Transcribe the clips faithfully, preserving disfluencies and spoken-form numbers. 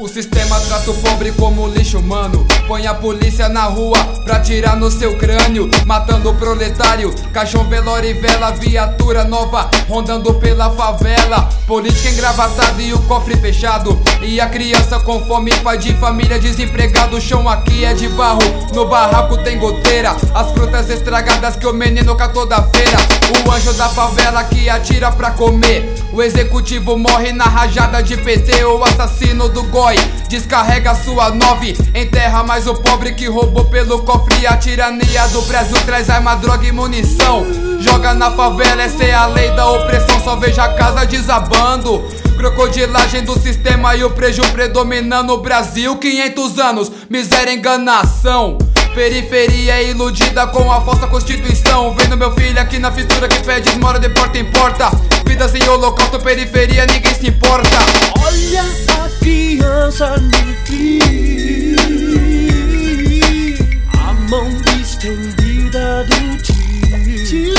O sistema trata o pobre como lixo humano, põe a polícia na rua pra tirar no seu crânio, matando o proletário, caixão, velório e vela, viatura nova rondando pela favela, política engravatada e o cofre fechado, e a criança com fome, pai de família desempregado. O chão aqui é de barro, no barraco tem goteira, as frutas estragadas que o menino catou da feira, o anjo da favela que atira pra comer, o executivo morre na rajada de P T, o assassino do goi descarrega sua nove, enterra mais o pobre que roubou pelo cofre. A tirania do Brasil traz arma, droga e munição, joga na favela, essa é a lei da opressão. Só veja a casa desabando, crocodilagem do sistema e o prejuízo predominando. O Brasil, quinhentos anos, miséria, enganação, periferia iludida com a falsa constituição. Vendo meu filho aqui na fissura que pede esmola de porta em porta, vidas em holocausto, periferia, ninguém se importa. Olha a criança no fio, a mão estendida do tio,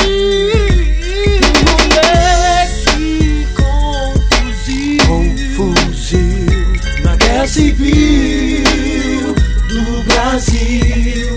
moleque com fuzil, com fuzil na guerra civil do Brasil.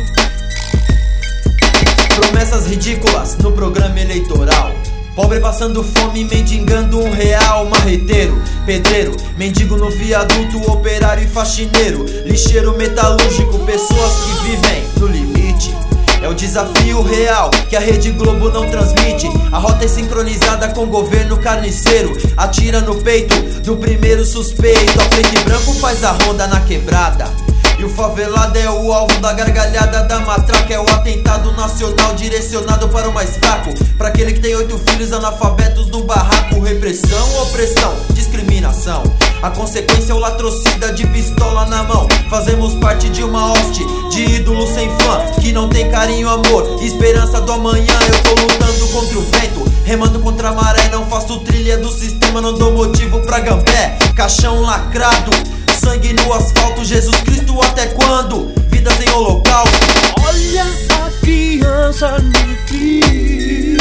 Promessas ridículas no programa eleitoral, pobre passando fome, mendigando um real. Marreteiro, pedreiro, mendigo no viaduto, operário e faxineiro, lixeiro metalúrgico, pessoas que vivem no limite. É o desafio real que a Rede Globo não transmite. A rota é sincronizada com o governo carniceiro, atira no peito do primeiro suspeito. A preto e branco faz a ronda na quebrada, e o favelado é o alvo da gargalhada da matraca. É o atentado nacional direcionado para o mais fraco, para aquele que tem oito filhos analfabetos no barraco. Repressão, opressão, discriminação, a consequência é o latrocida de pistola na mão. Fazemos parte de uma hoste de ídolo sem fã, que não tem carinho, amor, esperança do amanhã. Eu tô lutando contra o vento, remando contra a maré, não faço trilha do sistema, não dou motivo pra gambé. Caixão lacrado, sangue no asfalto, Jesus Cristo até quando? Vidas em holocausto. Olha a criança no fio,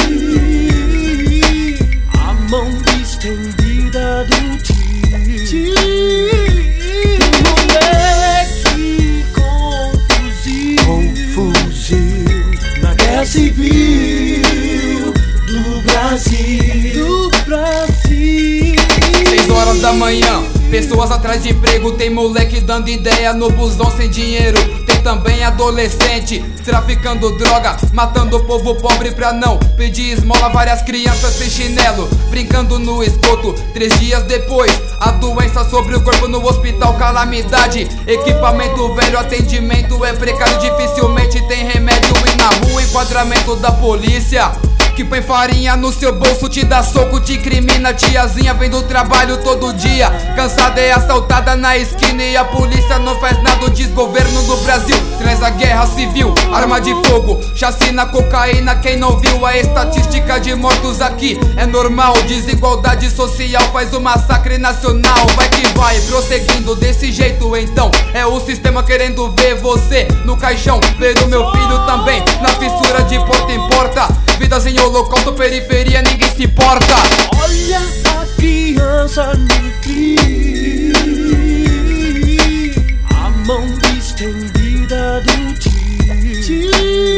a mão estendida do tio, moleque com fuzil, com fuzil na guerra civil do Brasil, do Brasil. Seis horas da manhã, pessoas atrás de emprego, tem moleque dando ideia no busão sem dinheiro, tem também adolescente traficando droga, matando o povo pobre pra não pedir esmola. Várias crianças sem chinelo, brincando no esgoto. Três dias depois, a doença sobre o corpo no hospital, calamidade. Equipamento velho, atendimento é precário, dificilmente tem remédio. E na rua, enquadramento da polícia, que põe farinha no seu bolso, te dá soco, te incrimina. Tiazinha vem do trabalho todo dia, cansada, é assaltada na esquina e a polícia não faz nada. O desgoverno do Brasil traz a guerra civil, arma de fogo, chacina, cocaína. Quem não viu a estatística de mortos aqui é normal. Desigualdade social faz o massacre nacional. Vai que vai, prosseguindo desse jeito então. É o sistema querendo ver você no caixão, ver o meu filho também na fissura de porta em porta. Vidas em holocausto, periferia, ninguém se importa. Olha a criança no fio, a mão estendida do tio,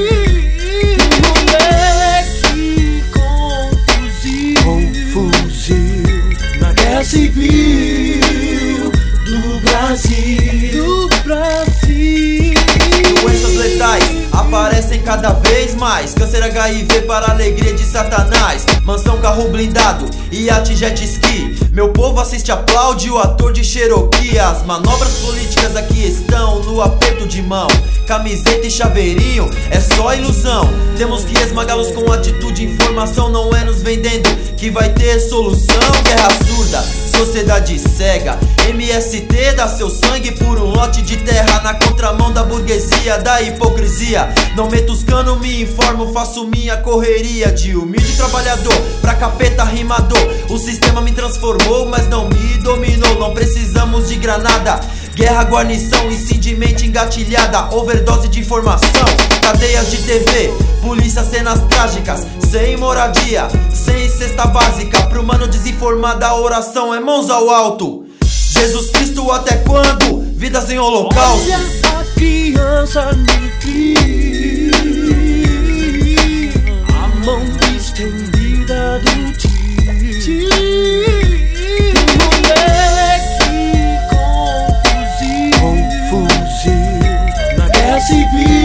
moleque com fuzil, com fuzil na guerra civil do Brasil, do Brasil. Doenças letais aparecem cada vez mais, câncer, H I V para a alegria de Satanás. Mansão, carro blindado, iate, jet ski, meu povo assiste, aplaude o ator de Cherokee. As manobras políticas aqui estão no aperto de mão, camiseta e chaveirinho é só ilusão. Temos que esmagá-los com atitude, informação não é nos vendendo que vai ter solução. Guerra surda, sociedade cega, M S T dá seu sangue por um lote de terra, na contramão da burguesia, da hipocrisia. Não meto os canos, me informo, faço minha correria, de humilde trabalhador pra capeta rimador. O sistema me transformou, mas não me dominou. Não precisamos de granada, guerra, guarnição e sim de mente engatilhada. Overdose de informação, cadeias de T V, polícia, cenas trágicas, sem moradia, sem cesta básica. Pro mano desinformado a oração é mãos ao alto. Jesus Cristo, até quando? Vidas em holocausto. Olha a criança no fio, a mão estendida do tio, moleque com fuzil, com fuzil na guerra civil